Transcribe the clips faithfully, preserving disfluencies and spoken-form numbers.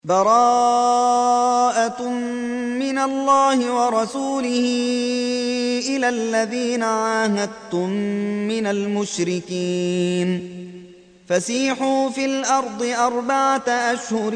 براءة من الله ورسوله إلى الذين عاهدتم من المشركين فسيحوا في الأرض أربعة أشهر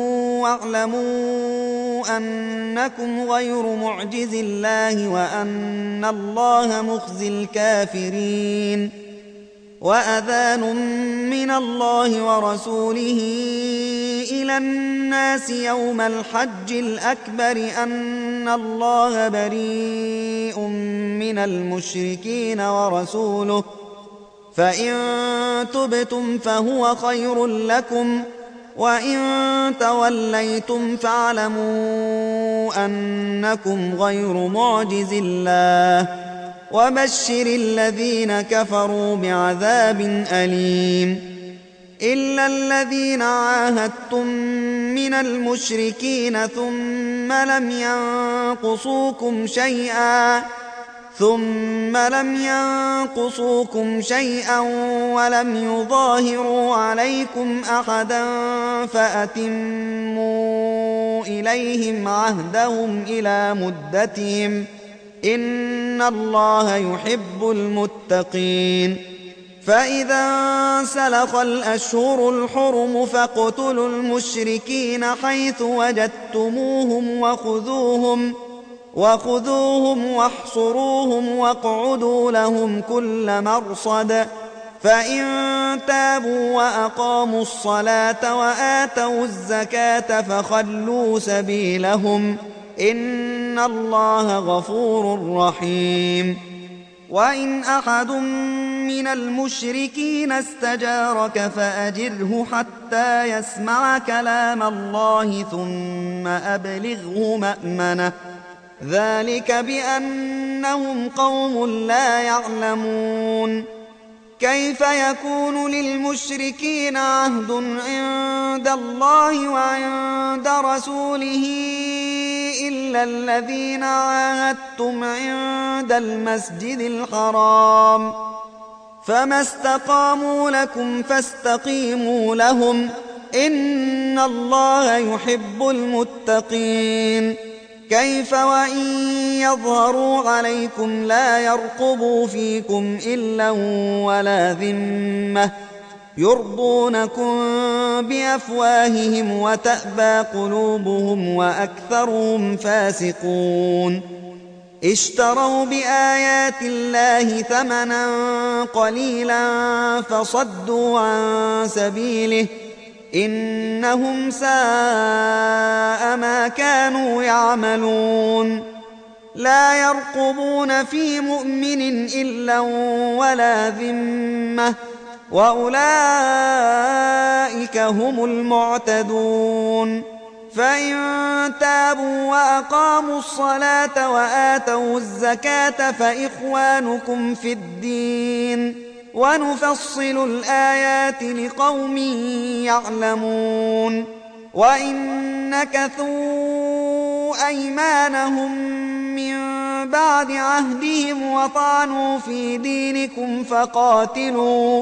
واعلموا أنكم غير معجز الله وأن الله مخزي الكافرين وأذان من الله ورسوله إلى الناس يوم الحج الأكبر أن الله بريء من المشركين ورسوله فإن تبتم فهو خير لكم وإن توليتم فاعلموا أنكم غير معجز الله وبشر الذين كفروا بعذاب أليم إلا الذين عاهدتم من المشركين ثم لم ينقصوكم شيئا ثم لم ينقصوكم شيئا ولم يظاهروا عليكم أحدا فأتموا إليهم عهدهم إلى مدتهم إن الله يحب المتقين فإذا انسلخ الأشهر الحرم فاقتلوا المشركين حيث وجدتموهم وخذوهم وخذوهم واحصروهم واقعدوا لهم كل مرصد فإن تابوا وأقاموا الصلاة وآتوا الزكاة فخلوا سبيلهم إن الله غفور رحيم وإن أحد من المشركين استجارك فأجره حتى يسمع كلام الله ثم أبلغه مأمنه ذلك بأنهم قوم لا يعلمون كيف يكون للمشركين عهد عند الله وعند رسوله إلا الذين عاهدتم عند المسجد الحرام فما استقاموا لكم فاستقيموا لهم إن الله يحب المتقين كيف وإن يظهروا عليكم لا يرقبوا فيكم إلا ولا ذمة يرضونكم بأفواههم وتأبى قلوبهم وأكثرهم فاسقون اشتروا بآيات الله ثمنا قليلا فصدوا عن سبيله إنهم ساء ما كانوا يعملون لا يرقبون في مؤمن إلا ولا ذمة وأولئك هم المعتدون فإن تابوا وأقاموا الصلاة وآتوا الزكاة فإخوانكم في الدين ونفصل الآيات لقوم يعلمون وإن نكثوا أيمانهم من بعد عهدهم وطعنوا في دينكم فقاتلوا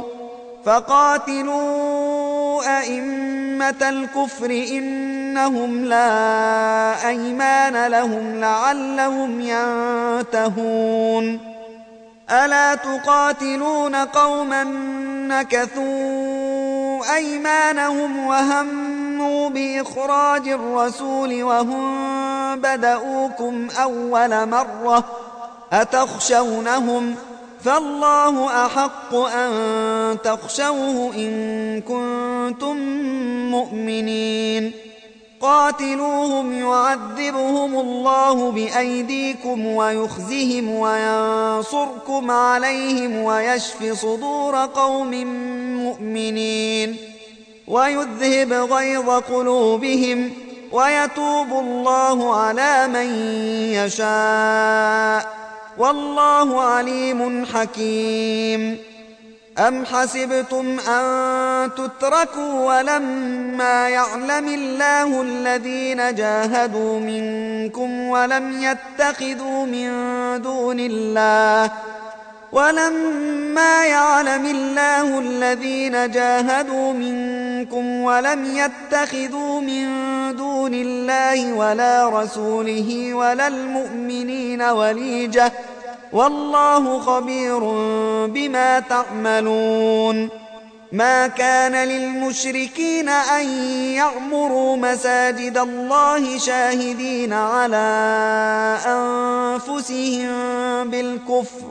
فقاتلوا أئمة الكفر إنهم لا أيمان لهم لعلهم ينتهون ألا تقاتلون قوما نكثوا أيمانهم وهموا بإخراج الرسول وهم بدؤوكم أول مرة أتخشونهم فالله أحق أن تخشوه إن كنتم مؤمنين قاتلوهم يعذبهم الله بأيديكم ويخزهم وينصركم عليهم ويشف صدور قوم مؤمنين ويذهب غيظ قلوبهم ويتوب الله على من يشاء والله عليم حكيم أم حسبتم أن تتركوا ولما يعلم الله الذين جاهدوا منكم ولم يتخذوا من دون الله ولما يعلم الله الذين جاهدوا منكم ولم يتخذوا من دون الله ولا رسوله ولا المؤمنين وليجة والله خبير بما تعملون. ما كان للمشركين أن يعمروا مساجد الله شاهدين على أنفسهم بالكفر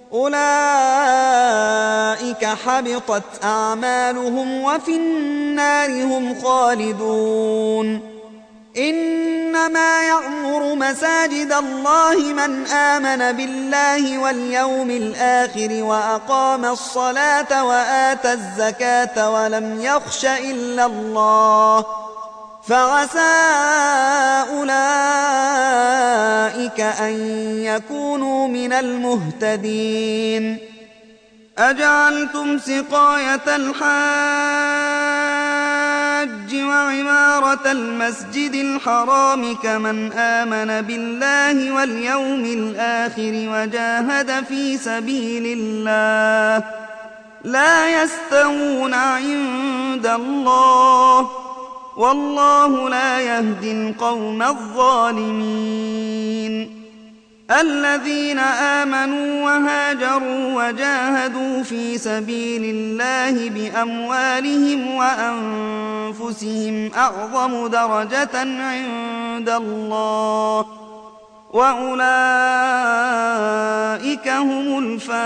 أولئك حبطت أعمالهم وفي النار هم خالدون. إنما يعمر مساجد الله من آمن بالله واليوم الآخر وأقام الصلاة وآتى الزكاة ولم يخش إلا الله فعسى أولئك أن يكونوا من المهتدين. أجعلتم سقاية الحاج وعمارة المسجد الحرام كمن آمن بالله واليوم الآخر وجاهد في سبيل الله لا يستوون عند الله والله لا يهدي القوم الظالمين. الذين آمنوا وهاجروا وجاهدوا في سبيل الله بأموالهم وأنفسهم أعظم درجة عند الله وأولئك هم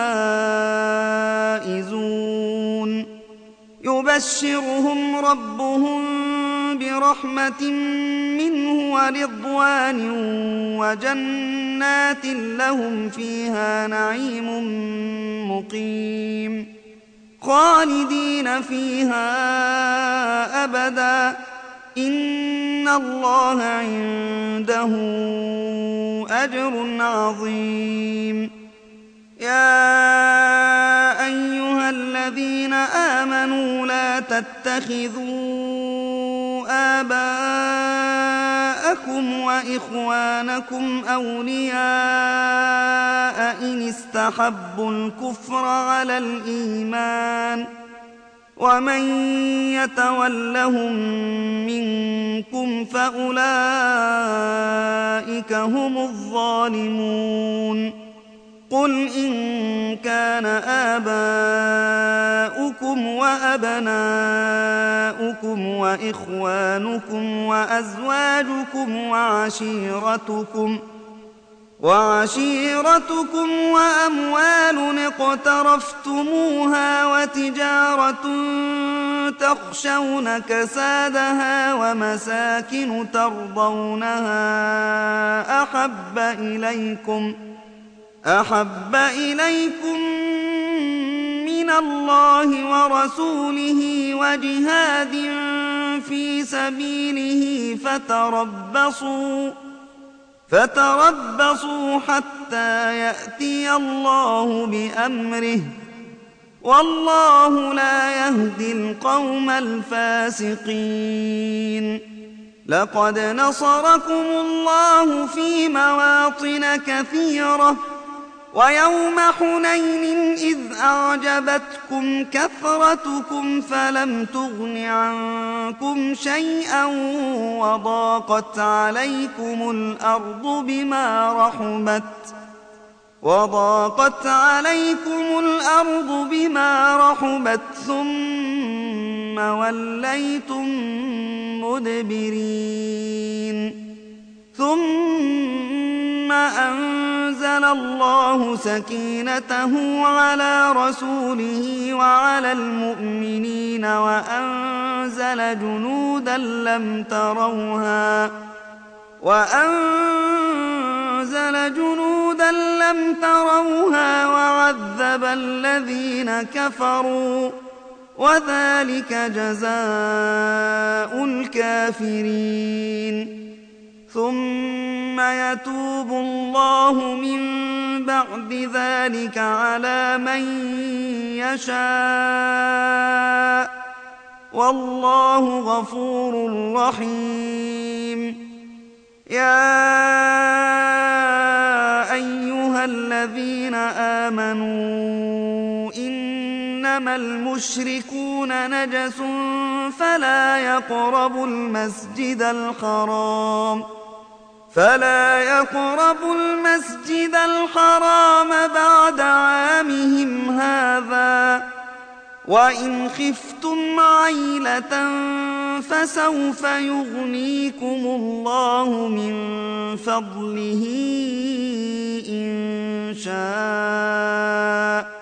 الفائزون. يبشرهم ربهم برحمة منه ورضوان وجنات لهم فيها نعيم مقيم خالدين فيها أبدا إن الله عنده أجر عظيم. يا أيها الذين آمنوا لا تتخذوا آباءكم وإخوانكم أولياء إن استحبوا الكفر على الإيمان ومن يتولهم منكم فأولئك هم الظالمون. قل إن كان آباؤكم وأبناؤكم وإخوانكم وأزواجكم وعشيرتكم وعشيرتكم وأموال اقترفتموها وتجارة تخشون كسادها ومساكن ترضونها أحب إليكم أحب إليكم من الله ورسوله وجهاد في سبيله فتربصوا فتربصوا حتى يأتي الله بأمره والله لا يهدي القوم الفاسقين. لقد نصركم الله في مواطن كثيرة ويوم حنين إذ أعجبتكم كثرتكم فلم تغن عنكم شيئا وضاقت عليكم الأرض بما رحبت وضاقت عليكم الأرض بما رحبت ثم وليتم مدبرين. ثم أنزل الله سكينته على رسوله وعلى المؤمنين وأنزل جنودا لم تروها وأنزل جنودا لم تروها وعذب الذين كفروا وذلك جزاء الكافرين. ثم يتوب الله من بعد ذلك على من يشاء والله غفور رحيم. يا أيها الذين آمنوا إنما المشركون نجس فلا يقربوا المسجد الحرام فلا يقربوا المسجد الحرام بعد عامهم هذا وإن خفتم عيلة فسوف يغنيكم الله من فضله إن شاء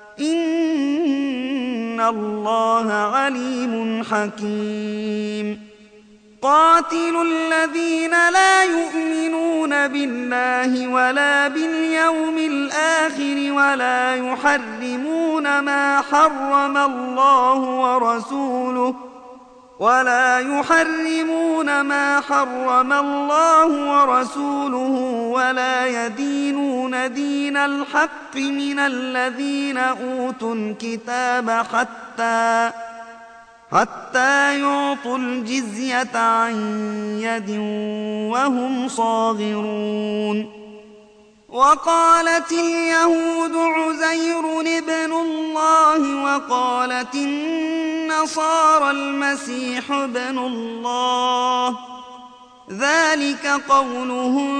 إن الله عليم حكيم قاتلوا الذين لا يؤمنون بالله ولا باليوم الآخر ولا يحرمون ما حرم الله ورسوله ولا يحرمون ما حرم الله ورسوله ولا يدينون دين الحق من الذين أوتوا الكتاب حتى حتى يعطوا الجزية عن يد وهم صاغرون وقالت اليهود عزير ابن الله وقالت النصارى المسيح ابن الله ذلك قولهم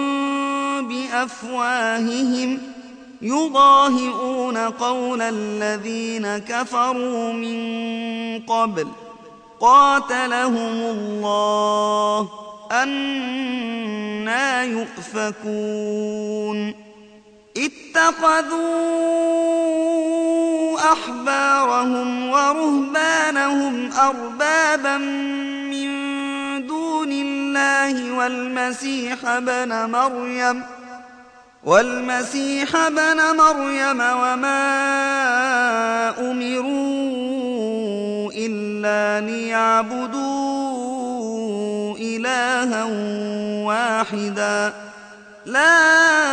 بأفواههم يضاهئون قول الذين كفروا من قبل قاتلهم الله أنى يؤفكون اتخذوا أحبارهم ورهبانهم أربابا من دون الله والمسيح ابن مريم والمسيح ابن مريم وما أمروا إلا ليعبدوا إلها واحدا لا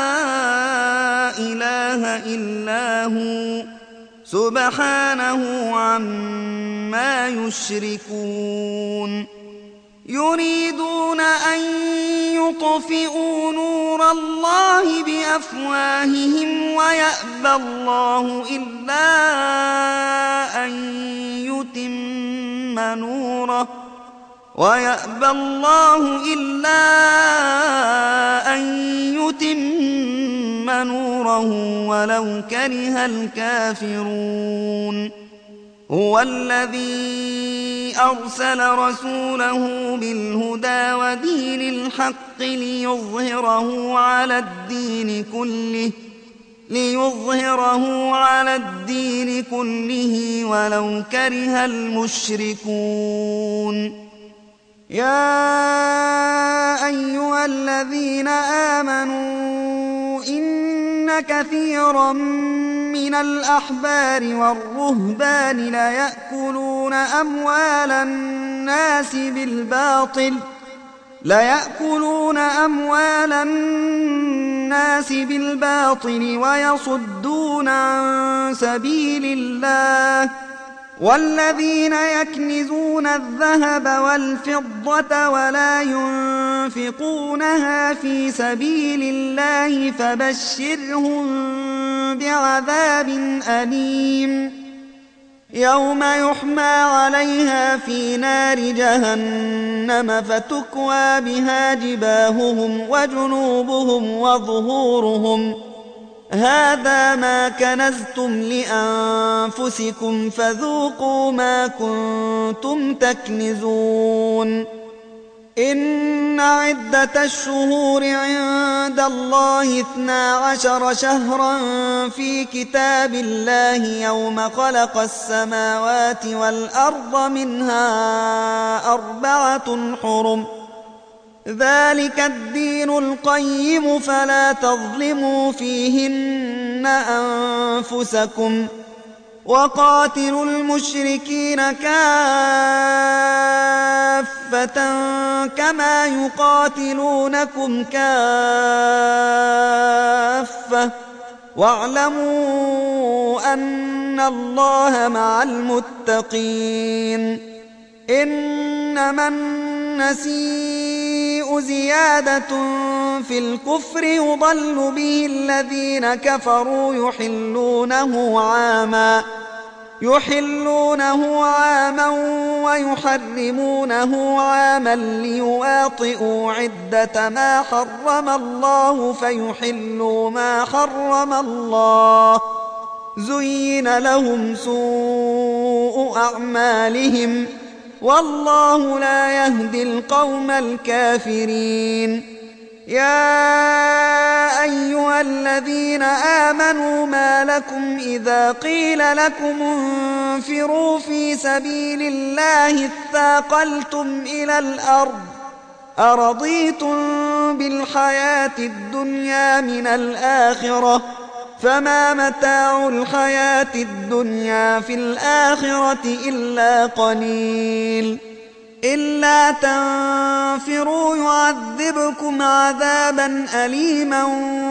إله إلا هو سبحانه عما يشركون يريدون أن يطفئوا نور الله بأفواههم ويأبى الله إلا أن يتم نوره ويأبى الله إلا أن يتم نوره ولو كره الكافرون هو الذي أرسل رسوله بالهدى ودين الحق ليظهره على الدين كله ليظهره على الدين كله ولو كره المشركون يا أيها الذين آمنوا إن كثيرا من الأحبار والرهبان ليأكلون أموال الناس بالباطل ليأكلون أموال الناس بالباطل ويصدون عن سبيل الله والذين يكنزون الذهب والفضة ولا ينفقونها في سبيل الله فبشرهم بعذاب أليم يوم يحمى عليها في نار جهنم فتكوى بها جباههم وجنوبهم وظهورهم هذا ما كنزتم لأنفسكم فذوقوا ما كنتم تكنزون إن عدة الشهور عند الله اثنا عشر شهرا في كتاب الله يوم خلق السماوات والأرض منها أربعة حرم ذلك الدين القيم فلا تظلموا فيهن أنفسكم وقاتلوا المشركين كافة كما يقاتلونكم كافة واعلموا أن الله مع المتقين إنما النسيء زيادة في الكفر يضل به الذين كفروا يحلونه عاما يحلونه عاما ويحرمونه عاما ليواطئوا عدة ما حرم الله فيحلوا ما حرم الله. زين لهم سوء أعمالهم والله لا يهدي القوم الكافرين. يا أيها الذين آمنوا ما لكم إذا قيل لكم انفروا في سبيل الله اثاقلتم إلى الأرض أرضيتم بالحياة الدنيا من الآخرة فما متاع الحياة الدنيا في الآخرة إلا قليل. إلا تنفروا يعذبكم عذابا أليما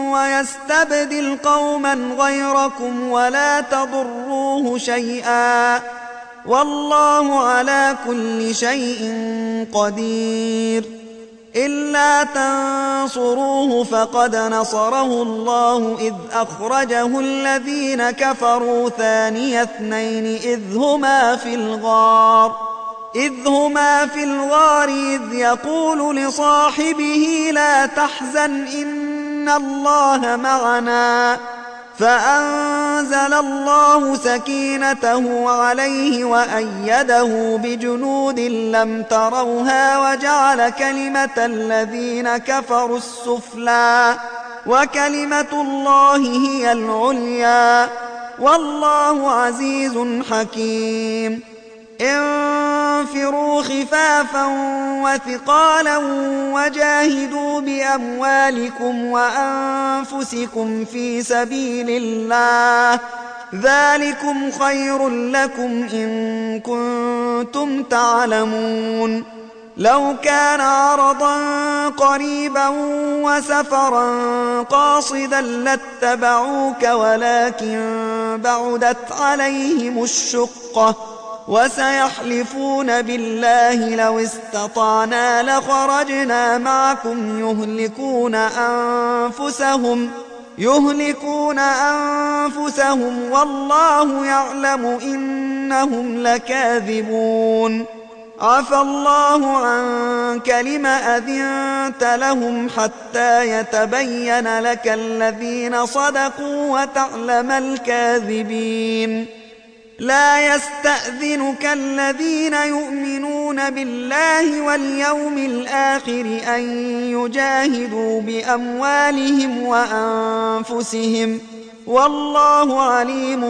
ويستبدل قوما غيركم ولا تضروه شيئا والله على كل شيء قدير. إلا تنصروه فقد نصره الله إذ أخرجه الذين كفروا ثاني اثنين إذ هما في الغار إذ هما في الغار إذ يقول لصاحبه لا تحزن إن الله معنا فأنزل الله سكينته عليه وأيده بجنود لم تروها وجعل كلمة الذين كفروا السفلى وكلمة الله هي العليا والله عزيز حكيم. انفروا خفافا وثقالا وجاهدوا بأموالكم وأنفسكم في سبيل الله ذلكم خير لكم إن كنتم تعلمون. لو كان عرضا قريبا وسفرا قاصدا لاتبعوك ولكن بعدت عليهم الشقة وسيحلفون بالله لو استطعنا لخرجنا معكم يهلكون أنفسهم يهلكون أنفسهم والله يعلم إنهم لكاذبون. عفى الله عنك لم أذنت لهم حتى يتبين لك الذين صدقوا وتعلم الكاذبين. لا يستأذنك الذين يؤمنون بالله واليوم الآخر أن يجاهدوا بأموالهم وأنفسهم والله عليم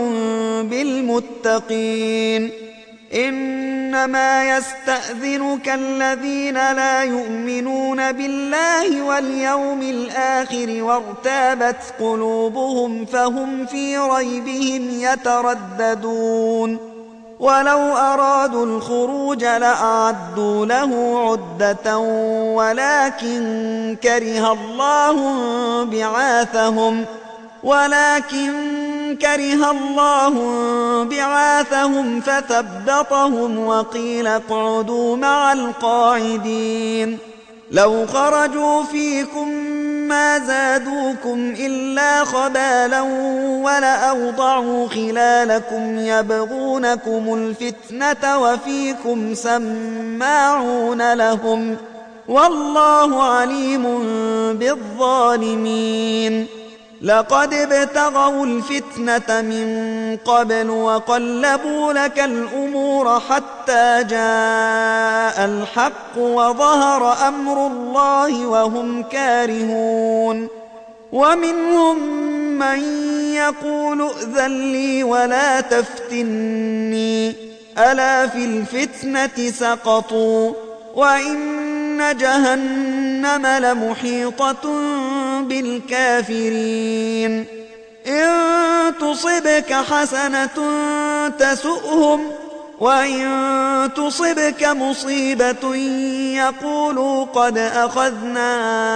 بالمتقين. إنما يستأذنك الذين لا يؤمنون بالله واليوم الآخر وارتابت قلوبهم فهم في ريبهم يترددون. ولو أرادوا الخروج لأعدوا له عدة ولكن كره الله بعاثهم ولكن كره الله بعاثهم فثبطهم وقيل اقعدوا مع القاعدين. لو خرجوا فيكم ما زادوكم إلا خبالا ولأوضعوا خلالكم يبغونكم الفتنة وفيكم سماعون لهم والله عليم بالظالمين. لقد ابتغوا الفتنة من قبل وقلبوا لك الأمور حتى جاء الحق وظهر أمر الله وهم كارهون. ومنهم من يقول ائذن لي ولا تفتني ألا في الفتنة سقطوا وإن جهنم لمحيطة بالكافرين. إن تصبك حسنة تسؤهم وإن تصبك مصيبة يقولوا قد أخذنا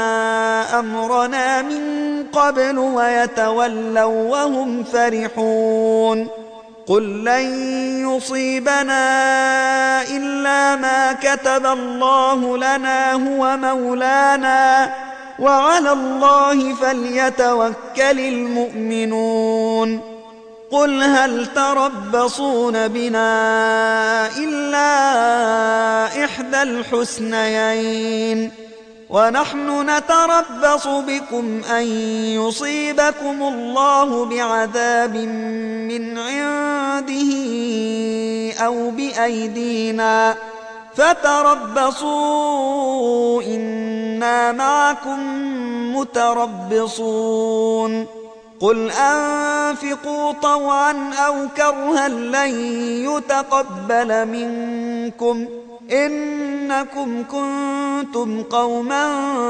أمرنا من قبل ويتولوا وهم فرحون. قل لن يصيبنا إلا ما كتب الله لنا هو مولانا وعلى الله فليتوكل المؤمنون. قل هل تربصون بنا إلا إحدى الحسنيين ونحن نتربص بكم أن يصيبكم الله بعذاب من عنده أو بأيدينا فتربصوا إنا معكم متربصون قل أنفقوا طوعا أو كرها لن يتقبل منكم إنكم كنتم قوما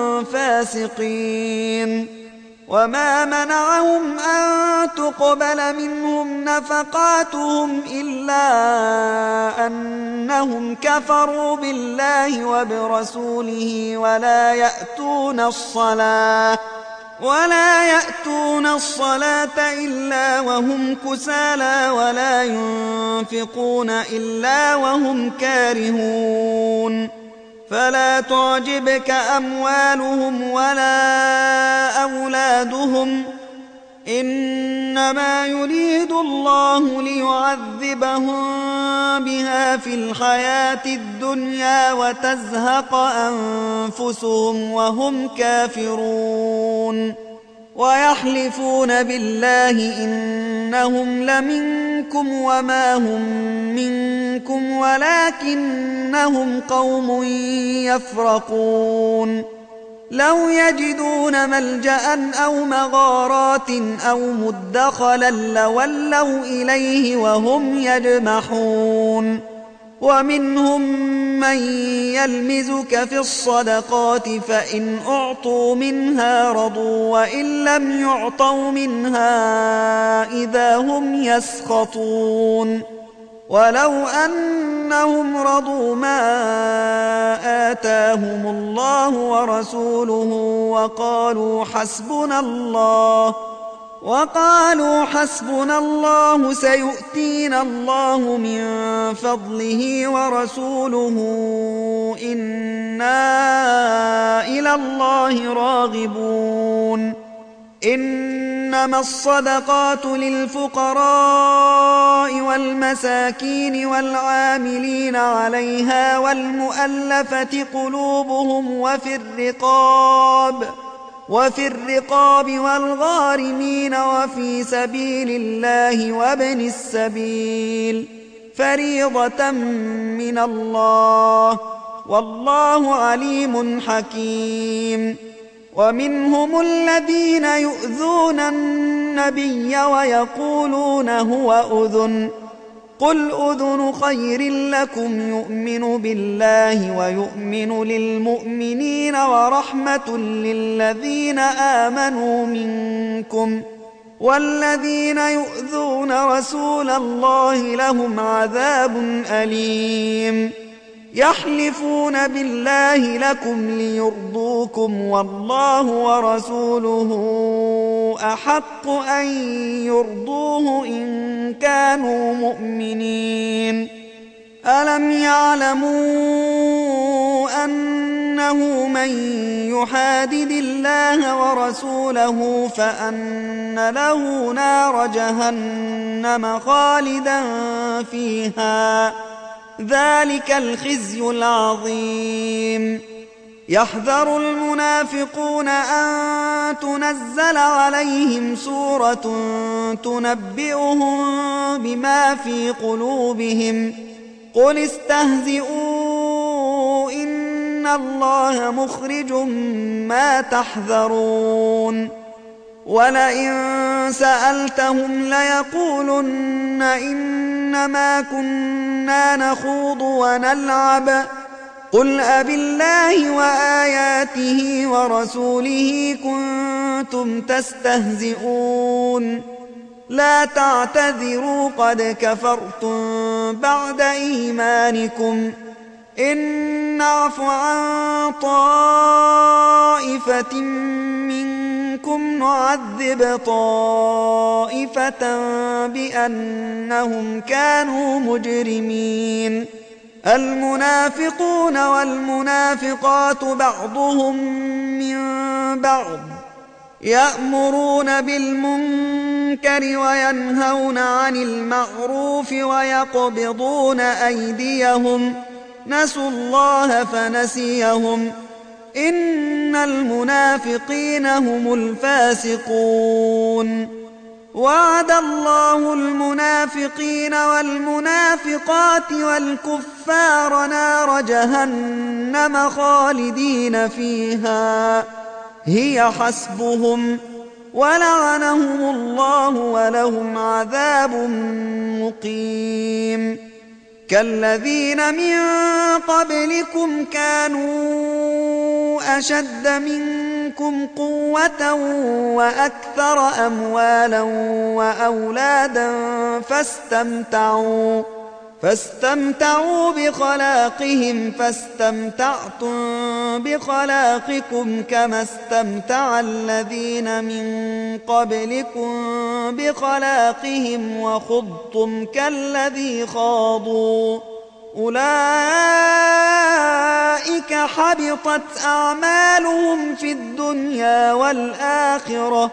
فاسقين وما منعهم أن تقبل منهم نفقاتهم إلا أنهم كفروا بالله وبرسوله ولا يأتون الصلاة ولا يأتون الصلاة إلا وهم كسالى ولا ينفقون إلا وهم كارهون فلا تعجبك أموالهم ولا أولادهم إنما يريد الله ليعذبهم بها في الحياة الدنيا وتزهق أنفسهم وهم كافرون ويحلفون بالله إنهم لمنكم وما هم منكم ولكنهم قوم يفرقون لو يجدون ملجأ أو مغارات أو مدخلا لولوا إليه وهم يجمحون ومنهم من يلمزك في الصدقات فإن أعطوا منها رضوا وإن لم يعطوا منها إذا هم يسخطون ولو أنهم رضوا ما آتاهم الله ورسوله وقالوا حسبنا الله وقالوا حسبنا الله سيؤتينا الله من فضله ورسوله إنا إلى الله راغبون إنما الصدقات للفقراء والمساكين والعاملين عليها والمؤلفة قلوبهم وفي الرقاب وفي الرقاب والغارمين وفي سبيل الله وابن السبيل فريضة من الله والله عليم حكيم ومنهم الذين يؤذون النبي ويقولون هو أذن قل أذن خير لكم يؤمن بالله ويؤمن للمؤمنين ورحمة للذين آمنوا منكم والذين يؤذون رسول الله لهم عذاب أليم يحلفون بالله لكم ليرضوكم والله ورسوله أحق أن يرضوه إن كانوا مؤمنين ألم يعلموا أنه من يحادد الله ورسوله فأن له نار جهنم خالدا فيها ذلك الخزي العظيم يحذر المنافقون أن تنزل عليهم سورة تنبئهم بما في قلوبهم قل استهزئوا إن الله مخرج ما تحذرون ولئن سألتهم ليقولن إنما كنا نخوض ونلعب قل أبالله وآياته ورسوله كنتم تستهزئون لا تعتذروا قد كفرتم بعد إيمانكم إن نعف عن طائفة منكم نعذب طائفة بأنهم كانوا مجرمين المنافقون والمنافقات بعضهم من بعض يأمرون بالمنكر وينهون عن المعروف ويقبضون أيديهم نسوا الله فنسيهم إن المنافقين هم الفاسقون وعد الله المنافقين والمنافقات والكفار نار جهنم خالدين فيها هي حسبهم ولعنهم الله ولهم عذاب مقيم كالذين من قبلكم كانوا أشد منكم قوة وأكثر أموالا وأولادا فاستمتعوا فاستمتعوا بخلاقهم فاستمتعتم بخلاقكم كما استمتع الذين من قبلكم بخلاقهم وخضتم كالذي خاضوا أولئك حبطت أعمالهم في الدنيا والآخرة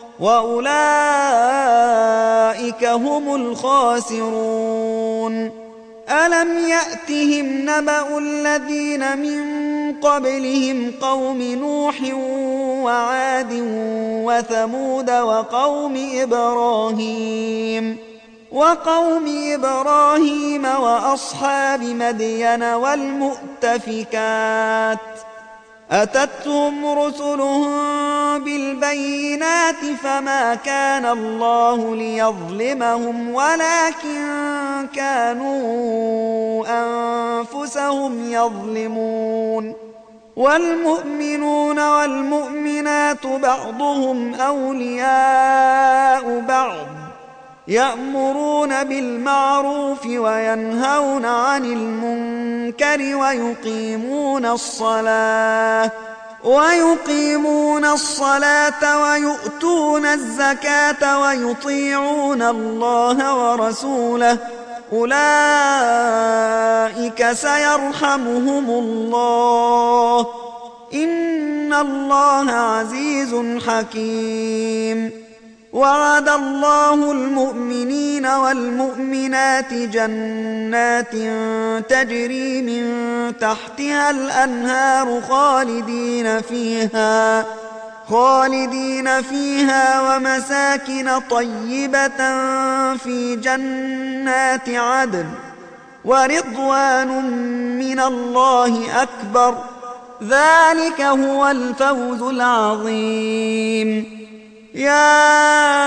وأولئك هم الخاسرون ألم يأتهم نبأ الذين من قبلهم قوم نوح وعاد وثمود وقوم إبراهيم وقوم إبراهيم وأصحاب مدين والمؤتفكات أتتهم رسلهم بالبينات فما كان الله ليظلمهم ولكن كانوا أنفسهم يظلمون والمؤمنون والمؤمنات بعضهم أولياء بعض يأمرون بالمعروف وينهون عن المنكر ويقيمون الصلاة ويقيمون الصلاة ويؤتون الزكاة ويطيعون الله ورسوله أولئك سيرحمهم الله إن الله عزيز حكيم وعد الله المؤمنين والمؤمنات جنات تجري من تحتها الأنهار خالدين فيها خالدين فيها ومساكن طيبة في جنات عدن ورضوان من الله أكبر ذلك هو الفوز العظيم يا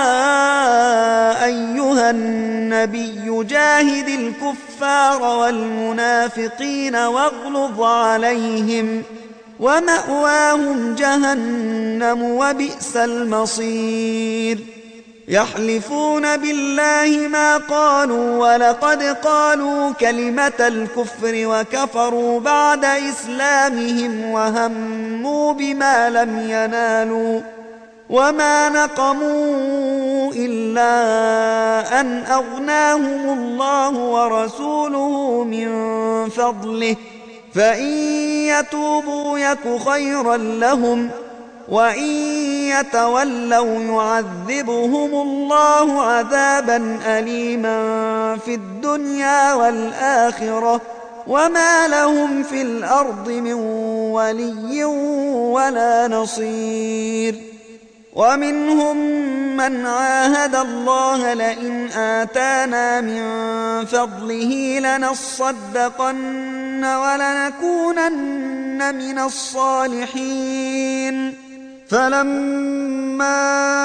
أيها النبي جاهد الكفار والمنافقين واغلظ عليهم ومأواهم جهنم وبئس المصير يحلفون بالله ما قالوا ولقد قالوا كلمة الكفر وكفروا بعد إسلامهم وهموا بما لم ينالوا وما نقموا إلا أن أغناهم الله ورسوله من فضله فإن يتوبوا يك خيرا لهم وإن يتولوا يعذبهم الله عذابا أليما في الدنيا والآخرة وما لهم في الأرض من ولي ولا نصير ومنهم من عاهد الله لئن آتانا من فضله لنصدقن ولنكونن من الصالحين فلما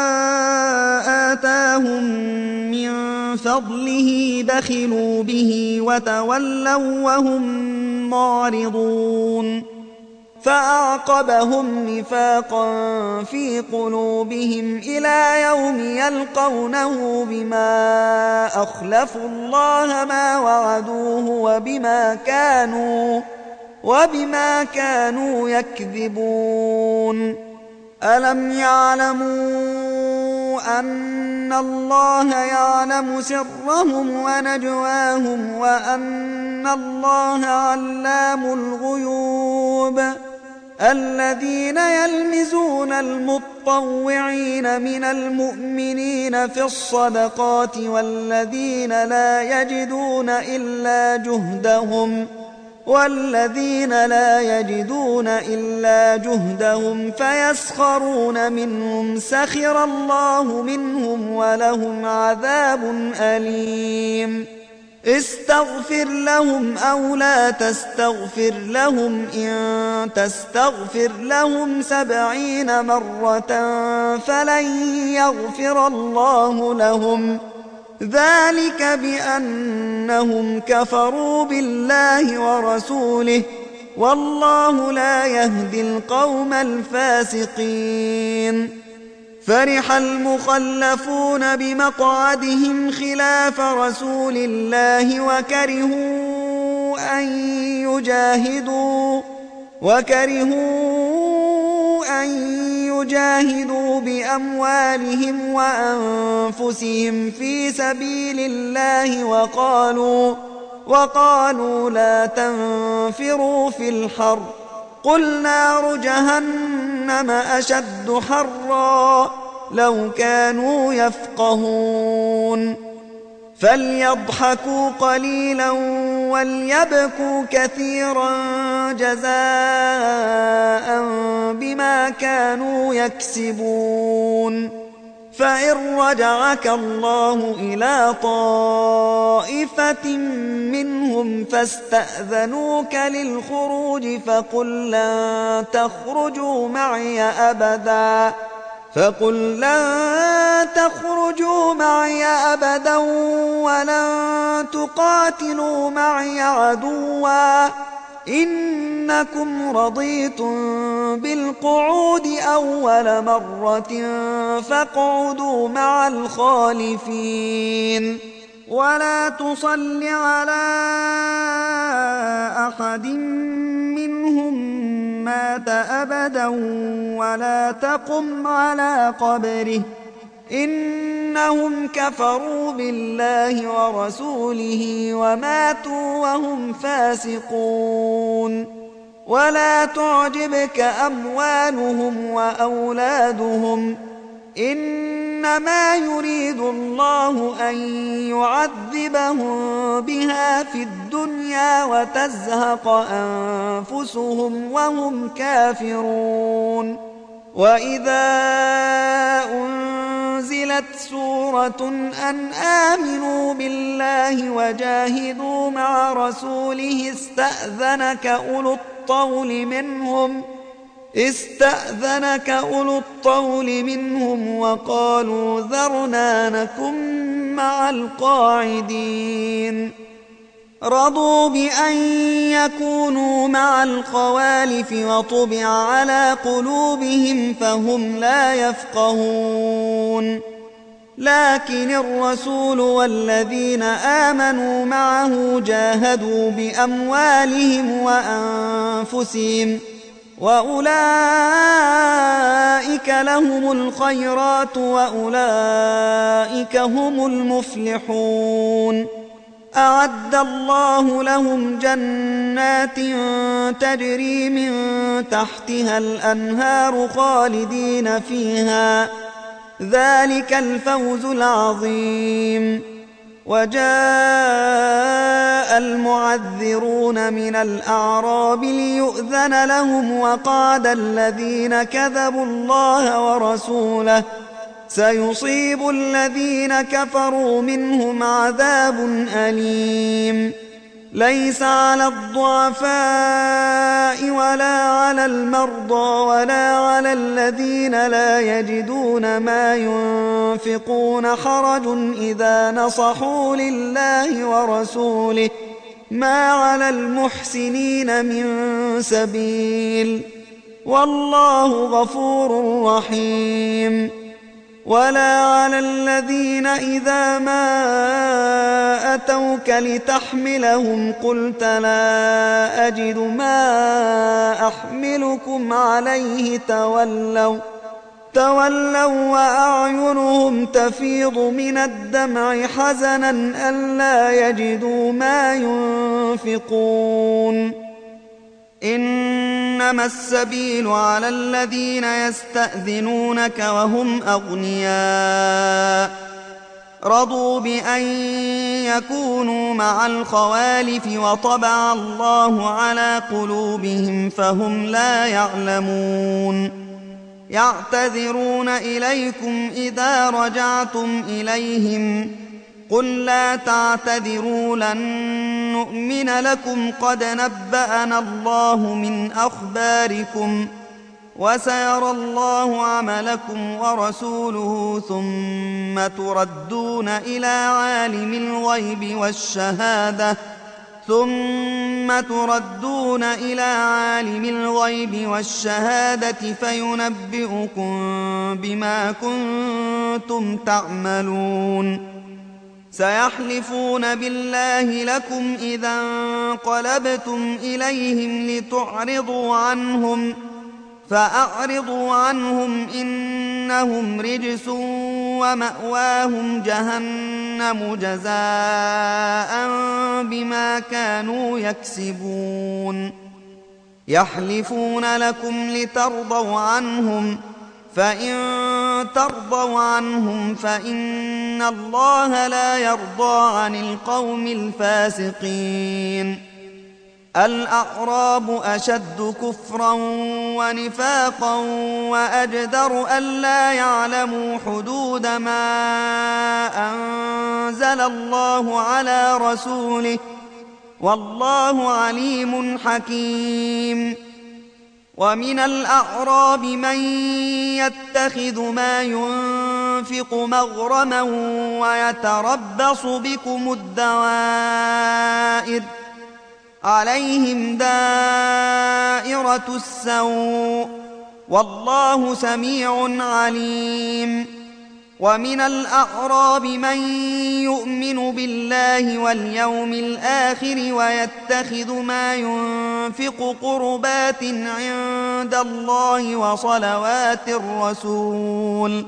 آتاهم من فضله بخلوا به وتولوا وهم معرضون فأعقبهم نفاقا في قلوبهم إلى يوم يلقونه بما أخلفوا الله ما وعدوه وبما كانوا وبما كانوا يكذبون ألم يعلموا أن الله يعلم سرهم ونجواهم وأن الله علام الغيوب الذين يلمزون المطوعين من المؤمنين في الصدقات والذين لا يجدون إلا جهدهم والذين لا يجدون إلا جهدهم فيسخرون منهم سخر الله منهم ولهم عذاب أليم استغفر لهم أو لا تستغفر لهم إن تستغفر لهم سبعين مرة فلن يغفر الله لهم ذلك بأنهم كفروا بالله ورسوله والله لا يهدي القوم الفاسقين فرح المخلفون بمقعدهم خلاف رسول الله وكرهوا أن يجاهدوا وكرهوا أن يجاهدوا بأموالهم وأنفسهم في سبيل الله وقالوا وقالوا لا تنفروا في الحر قل نار جهنم أشد حرا لو كانوا يفقهون فليضحكوا قليلا وليبكوا كثيرا جزاء بما كانوا يكسبون فإن رجعك الله إلى طائفة منهم فاستأذنوك للخروج فقل لن تخرجوا معي أبدا فقل لن تخرجوا معي أبدا ولن تقاتلوا معي عدوا إنكم رضيتم بالقعود أول مرة فاقعدوا مع الخالفين ولا تصل على أحد منهم مات أبدا ولا تقم على قبره إنهم كفروا بالله ورسوله وماتوا وهم فاسقون ولا تعجبك أموالهم وأولادهم إنما يريد الله أن يعذبهم بها في الدنيا وتزهق أنفسهم وهم كافرون وإذا أنزلت سورة أن آمنوا بالله وجاهدوا مع رسوله استأذنك أولو الطول منهم استأذنك أولو الطول منهم وقالوا ذرنا نكن مع القاعدين رضوا بأن يكونوا مع الخوالف وطبع على قلوبهم فهم لا يفقهون لكن الرسول والذين آمنوا معه جاهدوا بأموالهم وأنفسهم وأولئك لهم الخيرات وأولئك هم المفلحون أعد الله لهم جنات تجري من تحتها الأنهار خالدين فيها ذلك الفوز العظيم وجاء المعذرون من الأعراب ليؤذن لهم وقعد الذين كذبوا الله ورسوله سيصيب الذين كفروا منهم عذاب أليم ليس على الضعفاء ولا على المرضى ولا على الذين لا يجدون ما ينفقون حرج إذا نصحوا لله ورسوله ما على المحسنين من سبيل والله غفور رحيم ولا على الذين إذا ما أتوك لتحملهم قلت لا أجد ما أحملكم عليه تولوا تولوا وأعينهم تفيض من الدمع حزنا ألا يجدوا ما ينفقون إنما السبيل على الذين يستأذنونك وهم أغنياء رضوا بأن يكونوا مع الخوالف وطبع الله على قلوبهم فهم لا يعلمون يعتذرون إليكم إذا رجعتم إليهم قل لا تعتذروا لن نؤمن لكم قد نبأنا الله من أخباركم وسيرى الله عملكم ورسوله ثم تردون إلى عالم الغيب والشهادة ثم تردون إلى عالم الغيب والشهادة فينبئكم بما كنتم تعملون سيحلفون بالله لكم إذا انقلبتم إليهم لتعرضوا عنهم فأعرضوا عنهم إنهم رجس ومأواهم جهنم جزاء بما كانوا يكسبون يحلفون لكم لترضوا عنهم فإن ترضوا عنهم فإن الله لا يرضى عن القوم الفاسقين الأعراب أشد كفرا ونفاقا وأجدر ألا يعلموا حدود ما أنزل الله على رسوله والله عليم حكيم ومن الأعراب من يتخذ ما ينفق مغرما ويتربص بكم الدوائر عليهم دائرة السوء والله سميع عليم ومن الأعراب من يؤمن بالله واليوم الآخر ويتخذ ما ينفق قربات عند الله وصلوات الرسول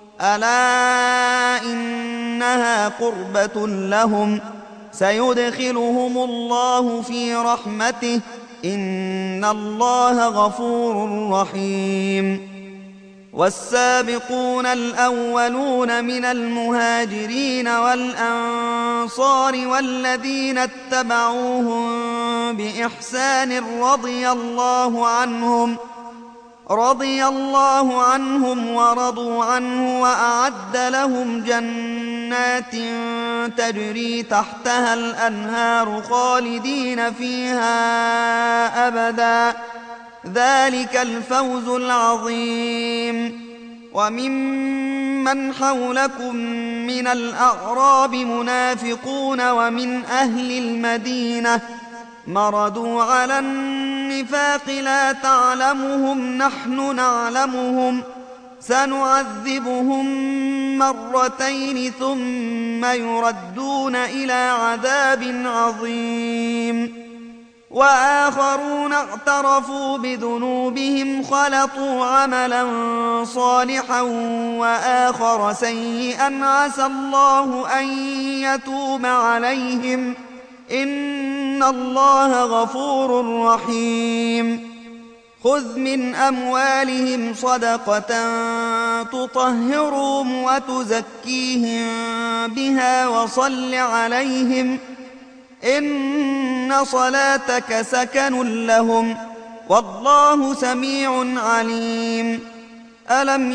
ألا إنها قربة لهم سيدخلهم الله في رحمته إن الله غفور رحيم والسابقون الأولون من المهاجرين والأنصار والذين اتبعوهم بإحسان رضي الله عنهم رضي الله عنهم ورضوا عنه وأعد لهم جنات تجري تحتها الأنهار خالدين فيها أبدا ذلك الفوز العظيم وممن حولكم من الأعراب منافقون ومن أهل المدينة مردوا على النفاق لا تعلمهم نحن نعلمهم سنعذبهم مرتين ثم يردون إلى عذاب عظيم وآخرون اعترفوا بذنوبهم خلطوا عملا صالحا وآخر سيئا عسى الله أن يتوب عليهم إن الله غفور رحيم خذ من أموالهم صدقة تطهرهم وتزكيهم بها وصل عليهم إن صلاتك سكن لهم والله سميع عليم ألم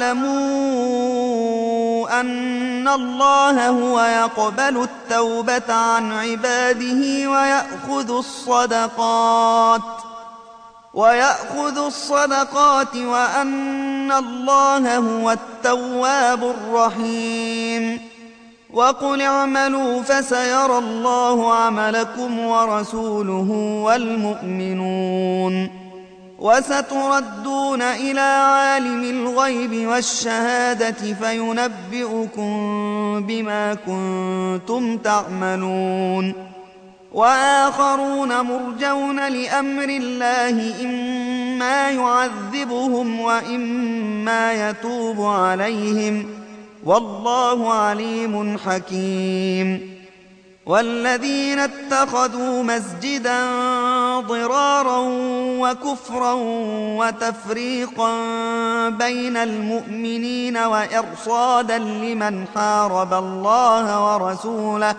يعلموا أن الله هو يقبل التوبة عن عباده ويأخذ الصدقات ويأخذ الصدقات وأن الله هو التواب الرحيم وقل اعملوا فسيرى الله عملكم ورسوله والمؤمنون وستردون إلى عالم الغيب والشهادة فينبئكم بما كنتم تعملون وآخرون مرجون لأمر الله إما يعذبهم وإما يتوب عليهم والله عليم حكيم والذين اتخذوا مسجدا ضرارا وكفرا وتفريقا بين المؤمنين وإرصادا لمن حارب الله ورسوله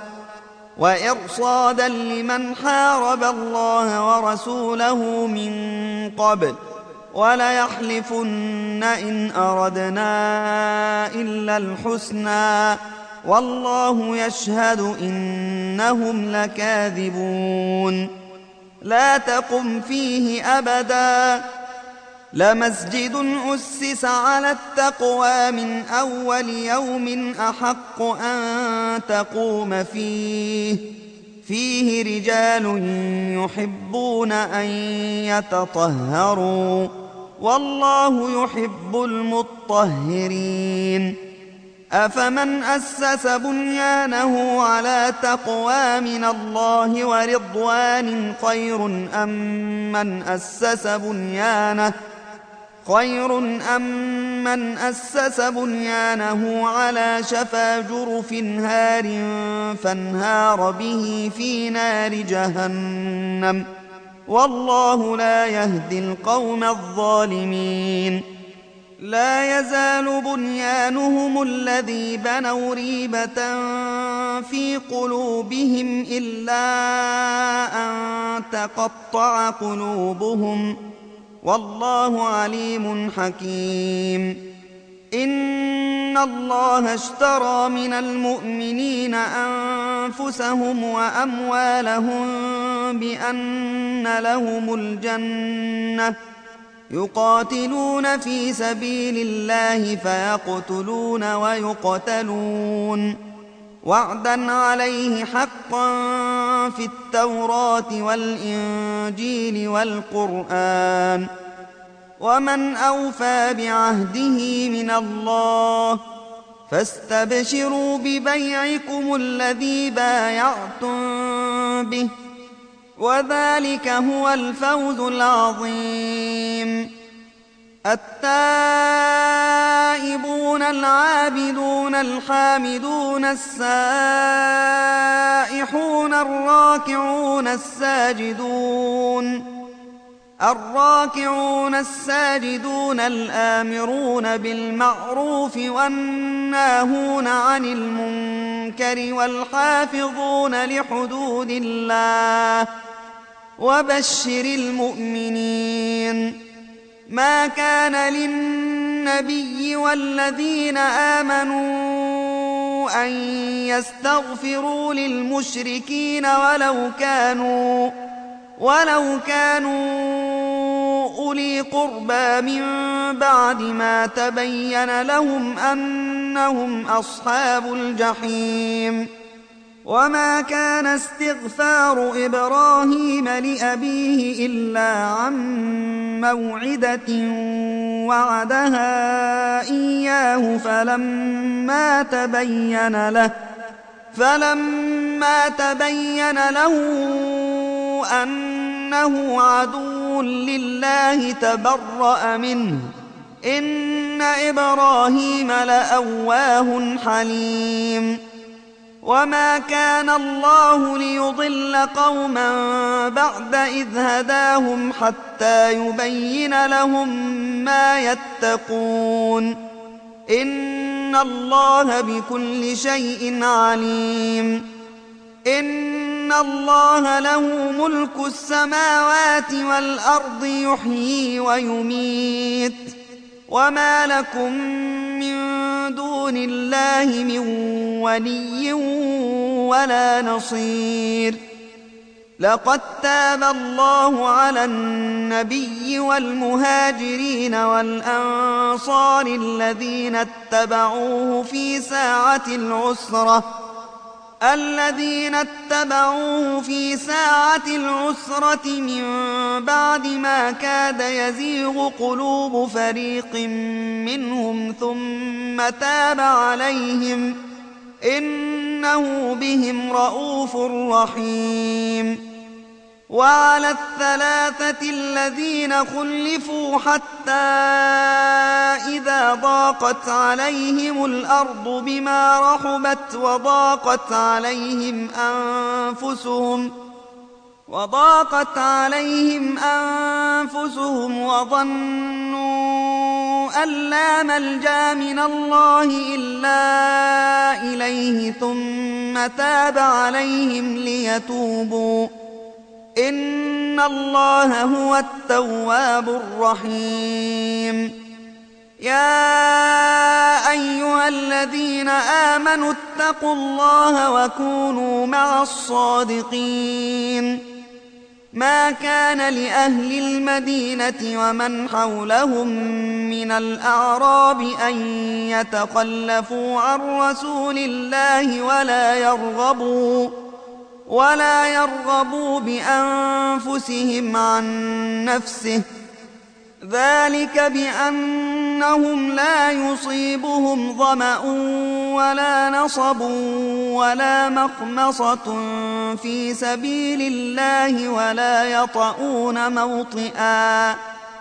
وإرصادا لمن حارب الله ورسوله من قبل وليحلفن إن أردنا إلا الحسنى والله يشهد إنهم لكاذبون لا تقم فيه أبدا لمسجد أسس على التقوى من أول يوم أحق أن تقوم فيه فيه رجال يحبون أن يتطهروا والله يحب المطهرين أفمن أسس بنيانه على تقوى من الله ورضوان خير أم من أسس بنيانه خير أم من أسس بنيانه على شفا جرف هار فانهار به في نار جهنم والله لا يهدي القوم الظالمين لا يزال بنيانهم الذي بنوا ريبة في قلوبهم إلا أن تقطع قلوبهم والله عليم حكيم إن الله اشترى من المؤمنين أنفسهم وأموالهم بأن لهم الجنة يقاتلون في سبيل الله فيقتلون ويقتلون وعدا عليه حقا في التوراة والإنجيل والقرآن ومن أوفى بعهده من الله فاستبشروا ببيعكم الذي بايعتم به وذلك هو الفوز العظيم التائبون العابدون الحامدون السائحون الراكعون الساجدون الراكعون الساجدون الآمرون بالمعروف والناهون عن المنكر والحافظون لحدود الله وبشر المؤمنين ما كان للنبي والذين آمنوا أن يستغفروا للمشركين ولو كانوا ولو كانوا أولي قربى من بعد ما تبين لهم أنهم أصحاب الجحيم وما كان استغفار إبراهيم لأبيه إلا عن موعدة وعدها إياه فلما تبين له فلما تبين له أنه عدو لله تبرأ منه إن إبراهيم لأواه حليم وما كان الله ليضل قوما بعد إذ هداهم حتى يبين لهم ما يتقون إن الله بكل شيء عليم إن الله له ملك السماوات والأرض يحيي ويميت وما لكم من دون الله من ولي ولا نصير لقد تاب الله على النبي والمهاجرين والأنصار الذين اتبعوه في ساعة العسرة الذين اتبعوه في ساعة العسرة من بعد ما كاد يزيغ قلوب فريق منهم ثم تاب عليهم إنه بهم رءوف رحيم وعلى الثلاثة الذين خلفوا حتى إذا لضاقت عليهم الأرض بما رحبت وضاقت عليهم أنفسهم وضاقت عليهم أنفسهم وظنوا أن لا ملجأ من الله إلا إليه ثم تاب عليهم ليتوبوا إن الله هو التواب الرحيم. يا أيها الذين آمنوا اتقوا الله وكونوا مع الصادقين. ما كان لأهل المدينة ومن حولهم من الأعراب أن يتخلفوا عن رسول الله ولا يرغبوا ولا يرغبوا بأنفسهم عن نفسه، ذلك بأنهم لا يصيبهم ظمأ ولا نصب ولا مخمصة في سبيل الله ولا يطؤون موطئا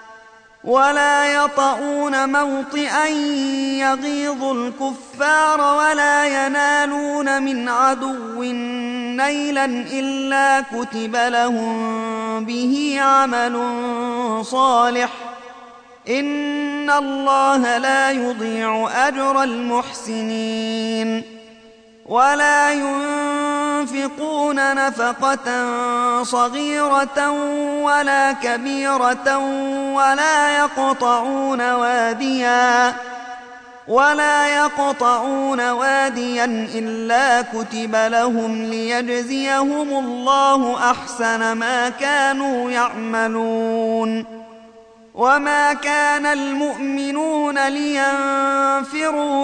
ولا يطؤون موطئا يغيظ الكفار ولا ينالون من عدو نيلا إلا كتب لهم به عمل صالح، إن الله لا يضيع أجر المحسنين. ولا ينفقون نفقة صغيرة ولا كبيرة ولا يقطعون واديا ولا يقطعون واديا إلا كتب لهم ليجزيهم الله أحسن ما كانوا يعملون. وما كان المؤمنون لينفروا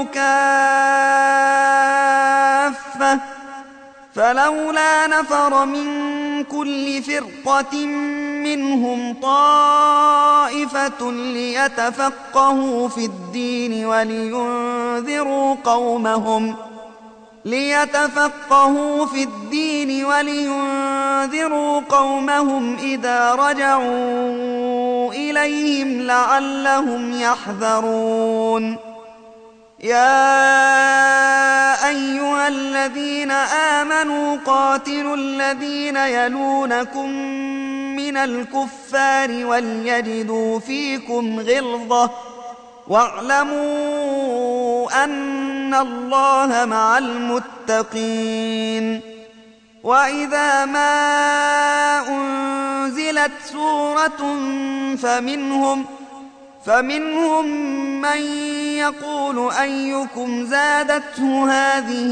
كافة فلولا نفر من كل فرقة منهم طائفة ليتفقهوا في الدين ولينذروا قومهم ليتفقهوا في الدين ولينذروا قومهم إذا رجعوا إليهم لعلهم يحذرون. يا أيها الذين آمنوا قاتلوا الذين يلونكم من الكفار وليجدوا فيكم غلظة واعلموا أن الله مع المتقين. وإذا ما أنزلت سورة فمنهم فمنهم من يقول أيكم زادته هذه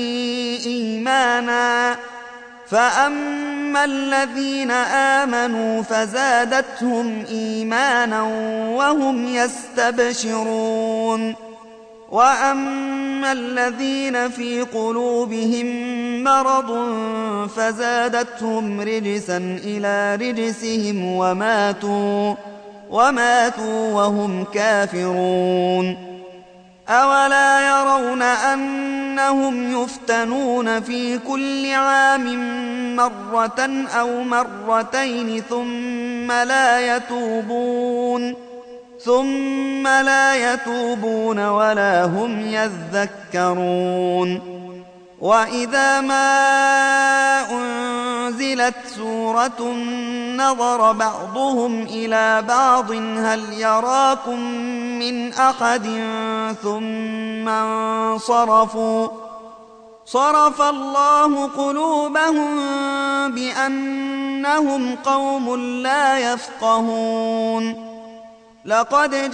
إيمانا فأما الذين آمنوا فزادتهم إيمانا وهم يستبشرون وأما الذين في قلوبهم مرض فزادتهم رجسا إلى رجسهم وماتوا وماتوا وهم كافرون. أولا يرون أنهم يفتنون في كل عام مرة أو مرتين ثم لا يتوبون ثم لا يتوبون ولا هم يذكرون. وإذا ما أنزلت سورة نظر بعضهم إلى بعض هل يراكم من أحد ثم انصرفوا صرف الله قلوبهم بأنهم قوم لا يفقهون. لقد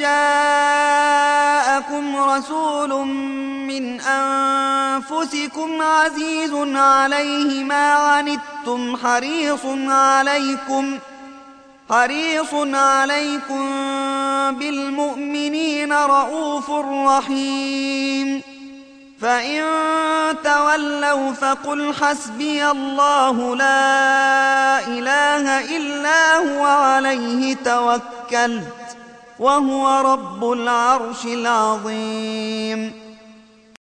جاءكم رسول من أنفسكم عزيز عليه ما عنتم حريص عليكم حريص عليكم بالمؤمنين رؤوف رحيم. فإن تولوا فقل حسبي الله لا إله إلا هو عليه توكلت وهو رب العرش العظيم.